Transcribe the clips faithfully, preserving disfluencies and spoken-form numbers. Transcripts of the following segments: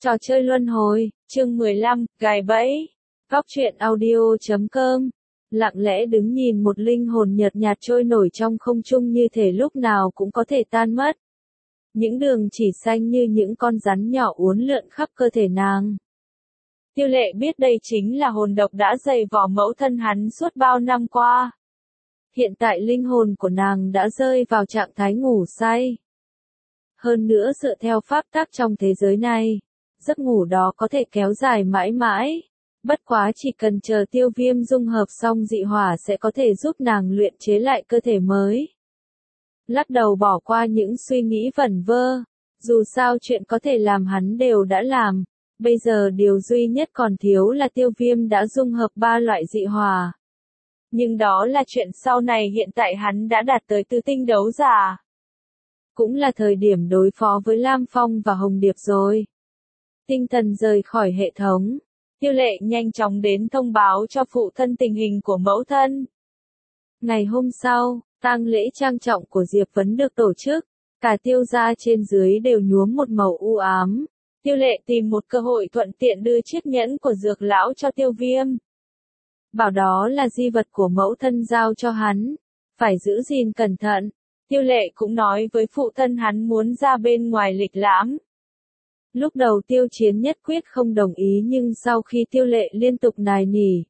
Trò chơi luân hồi, chương mười lăm, gài bẫy. Góc truyện audio chấm com. Lặng lẽ đứng nhìn một linh hồn nhợt nhạt trôi nổi trong không trung như thể lúc nào cũng có thể tan mất. Những đường chỉ xanh như những con rắn nhỏ uốn lượn khắp cơ thể nàng. Tiêu Lệ biết đây chính là hồn độc đã dày vỏ mẫu thân hắn suốt bao năm qua. Hiện tại linh hồn của nàng đã rơi vào trạng thái ngủ say. Hơn nữa dựa theo pháp tắc trong thế giới này, giấc ngủ đó có thể kéo dài mãi mãi. Bất quá chỉ cần chờ Tiêu Viêm dung hợp xong dị hỏa sẽ có thể giúp nàng luyện chế lại cơ thể mới. Lắc đầu bỏ qua những suy nghĩ vẩn vơ, dù sao chuyện có thể làm hắn đều đã làm, bây giờ điều duy nhất còn thiếu là Tiêu Viêm đã dung hợp ba loại dị hỏa. Nhưng đó là chuyện sau này, hiện tại hắn đã đạt tới tứ tinh đấu giả. Cũng là thời điểm đối phó với Lam Phong và Hồng Điệp rồi. Tinh thần rời khỏi hệ thống, Tiêu Lệ nhanh chóng đến thông báo cho phụ thân tình hình của mẫu thân. Ngày hôm sau, tang lễ trang trọng của Diệp Vấn được tổ chức, cả Tiêu gia trên dưới đều nhuốm một màu u ám. Tiêu Lệ tìm một cơ hội thuận tiện đưa chiếc nhẫn của Dược lão cho Tiêu Viêm. Bảo đó là di vật của mẫu thân giao cho hắn, phải giữ gìn cẩn thận. Tiêu Lệ cũng nói với phụ thân hắn muốn ra bên ngoài lịch lãm. Lúc đầu Tiêu Chiến nhất quyết không đồng ý, nhưng sau khi Tiêu Lệ liên tục nài nỉ,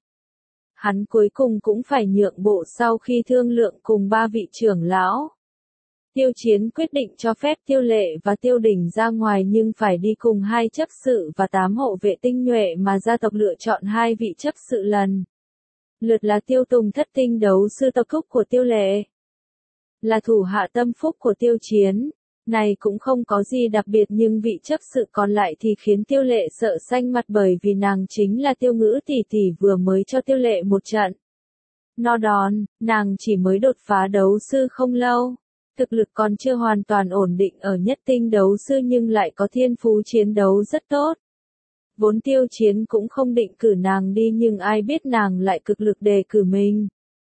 hắn cuối cùng cũng phải nhượng bộ sau khi thương lượng cùng ba vị trưởng lão. Tiêu Chiến quyết định cho phép Tiêu Lệ và Tiêu Đình ra ngoài, nhưng phải đi cùng hai chấp sự và tám hộ vệ tinh nhuệ mà gia tộc lựa chọn hai vị chấp sự lần lượt là Tiêu Tùng, thất tinh đấu sư tộc thúc của Tiêu Lệ, là thủ hạ tâm phúc của Tiêu Chiến. Này cũng không có gì đặc biệt, nhưng vị chấp sự còn lại thì khiến Tiêu Lệ sợ xanh mặt, bởi vì nàng chính là Tiêu Ngữ tỷ tỷ vừa mới cho Tiêu Lệ một trận no đòn. Nàng chỉ mới đột phá đấu sư không lâu, thực lực còn chưa hoàn toàn ổn định ở nhất tinh đấu sư, nhưng lại có thiên phú chiến đấu rất tốt. Vốn Tiêu Chiến cũng không định cử nàng đi, nhưng ai biết nàng lại cực lực đề cử mình.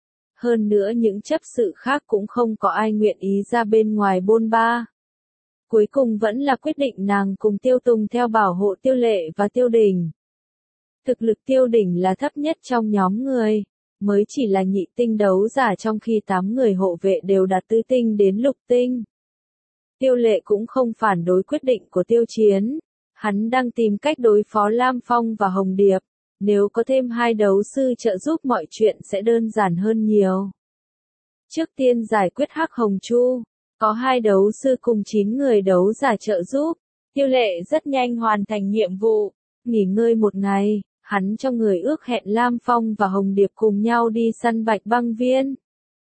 Hơn nữa những chấp sự khác cũng không có ai nguyện ý ra bên ngoài bôn ba. Cuối cùng vẫn là quyết định nàng cùng Tiêu Tùng theo bảo hộ Tiêu Lệ và Tiêu Đình. Thực lực Tiêu Đình là thấp nhất trong nhóm người, mới chỉ là nhị tinh đấu giả, trong khi tám người hộ vệ đều đạt tứ tinh đến lục tinh. Tiêu Lệ cũng không phản đối quyết định của Tiêu Chiến, hắn đang tìm cách đối phó Lam Phong và Hồng Điệp, nếu có thêm hai đấu sư trợ giúp mọi chuyện sẽ đơn giản hơn nhiều. Trước tiên giải quyết Hắc Hồng Chu. Có hai đấu sư cùng chín người đấu giả trợ giúp, Tiêu Lệ rất nhanh hoàn thành nhiệm vụ. Nghỉ ngơi một ngày, hắn cho người ước hẹn Lam Phong và Hồng Điệp cùng nhau đi săn Bạch Băng Viên.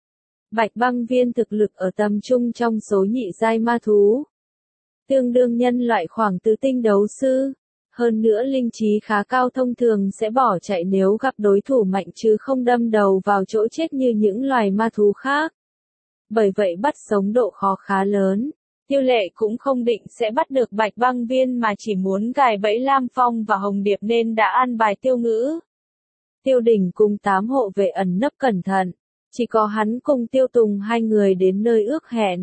Bạch Băng Viên thực lực ở tầm trung trong số nhị giai ma thú, tương đương nhân loại khoảng tứ tinh đấu sư. Hơn nữa linh trí khá cao, thông thường sẽ bỏ chạy nếu gặp đối thủ mạnh chứ không đâm đầu vào chỗ chết như những loài ma thú khác. Bởi vậy bắt sống độ khó khá lớn. Tiêu Lệ cũng không định sẽ bắt được Bạch Băng Viên mà chỉ muốn gài bẫy Lam Phong và Hồng Điệp, nên đã an bài Tiêu Ngữ, Tiêu Đình cùng tám hộ vệ ẩn nấp cẩn thận. Chỉ có hắn cùng Tiêu Tùng hai người đến nơi ước hẹn.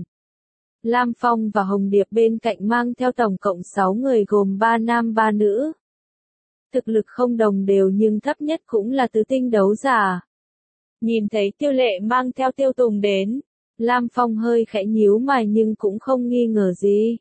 Lam Phong và Hồng Điệp bên cạnh mang theo tổng cộng sáu người gồm ba nam ba nữ. Thực lực không đồng đều nhưng thấp nhất cũng là tứ tinh đấu giả. Nhìn thấy Tiêu Lệ mang theo Tiêu Tùng đến, Lam Phong hơi khẽ nhíu mày nhưng cũng không nghi ngờ gì.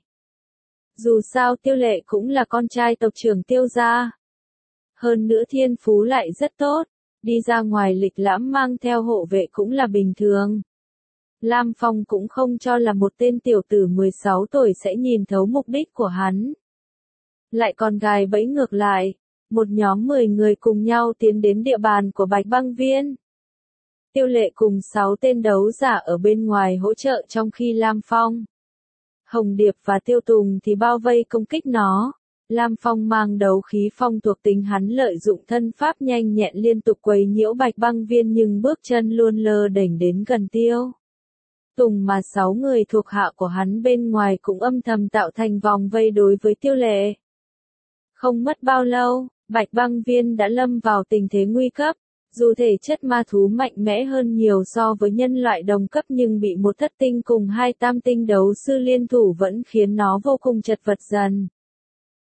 Dù sao Tiêu Lệ cũng là con trai tộc trưởng Tiêu gia. Hơn nữa thiên phú lại rất tốt, đi ra ngoài lịch lãm mang theo hộ vệ cũng là bình thường. Lam Phong cũng không cho là một tên tiểu tử mười sáu tuổi sẽ nhìn thấu mục đích của hắn. Lại còn gài bẫy ngược lại, một nhóm mười người cùng nhau tiến đến địa bàn của Bạch Băng Viên. Tiêu Lệ cùng sáu tên đấu giả ở bên ngoài hỗ trợ, trong khi Lam Phong, Hồng Điệp và Tiêu Tùng thì bao vây công kích nó. Lam Phong mang đấu khí phong thuộc tính, hắn lợi dụng thân pháp nhanh nhẹn liên tục quấy nhiễu Bạch Băng Viên, nhưng bước chân luôn lơ đễnh đến gần Tiêu Tùng, mà sáu người thuộc hạ của hắn bên ngoài cũng âm thầm tạo thành vòng vây đối với Tiêu Lệ. Không mất bao lâu, Bạch Băng Viên đã lâm vào tình thế nguy cấp. Dù thể chất ma thú mạnh mẽ hơn nhiều so với nhân loại đồng cấp, nhưng bị một thất tinh cùng hai tam tinh đấu sư liên thủ vẫn khiến nó vô cùng chật vật dần.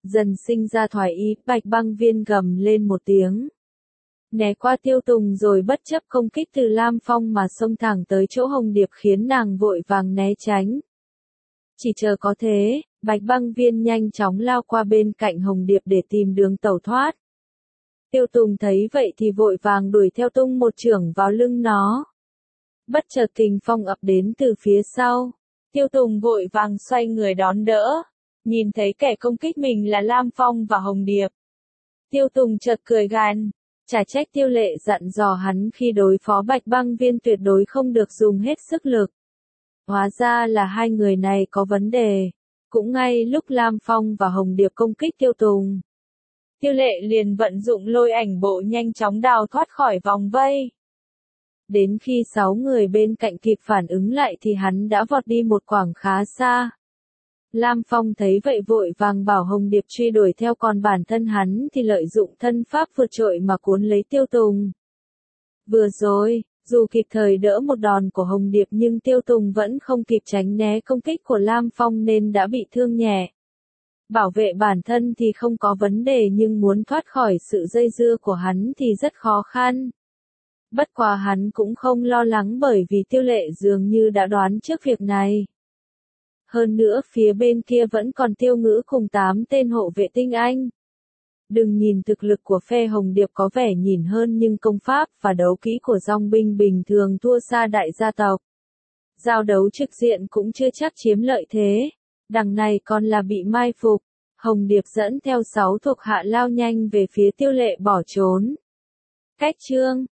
dần sinh ra thoái ý, Bạch Băng Viên gầm lên một tiếng. Né qua Tiêu Tùng rồi bất chấp công kích từ Lam Phong mà xông thẳng tới chỗ Hồng Điệp khiến nàng vội vàng né tránh. Chỉ chờ có thế, Bạch Băng Viên nhanh chóng lao qua bên cạnh Hồng Điệp để tìm đường tẩu thoát. Tiêu Tùng thấy vậy thì vội vàng đuổi theo tung một chưởng vào lưng nó. Bất chợt kình phong ập đến từ phía sau. Tiêu Tùng vội vàng xoay người đón đỡ. Nhìn thấy kẻ công kích mình là Lam Phong và Hồng Điệp. Tiêu Tùng chợt cười gằn. Chả trách Tiêu Lệ dặn dò hắn khi đối phó Bạch Băng Viên tuyệt đối không được dùng hết sức lực. Hóa ra là hai người này có vấn đề. Cũng ngay lúc Lam Phong và Hồng Điệp công kích Tiêu Tùng, Tiêu Lệ liền vận dụng lôi ảnh bộ nhanh chóng đào thoát khỏi vòng vây. Đến khi sáu người bên cạnh kịp phản ứng lại thì hắn đã vọt đi một quãng khá xa. Lam Phong thấy vậy vội vàng bảo Hồng Điệp truy đuổi theo, còn bản thân hắn thì lợi dụng thân pháp vượt trội mà cuốn lấy Tiêu Tùng. Vừa rồi, dù kịp thời đỡ một đòn của Hồng Điệp nhưng Tiêu Tùng vẫn không kịp tránh né công kích của Lam Phong nên đã bị thương nhẹ. Bảo vệ bản thân thì không có vấn đề nhưng muốn thoát khỏi sự dây dưa của hắn thì rất khó khăn. Bất quá hắn cũng không lo lắng bởi vì Tiêu Lệ dường như đã đoán trước việc này. Hơn nữa phía bên kia vẫn còn Tiêu Ngữ cùng tám tên hộ vệ tinh anh. Đừng nhìn thực lực của phe Hồng Điệp có vẻ nhìn hơn nhưng công pháp và đấu kỹ của dòng binh bình thường thua xa đại gia tộc. Giao đấu trực diện cũng chưa chắc chiếm lợi thế. Đằng này còn là bị mai phục. Hồng Điệp dẫn theo sáu thuộc hạ lao nhanh về phía Tiêu Lệ bỏ trốn. Cách chương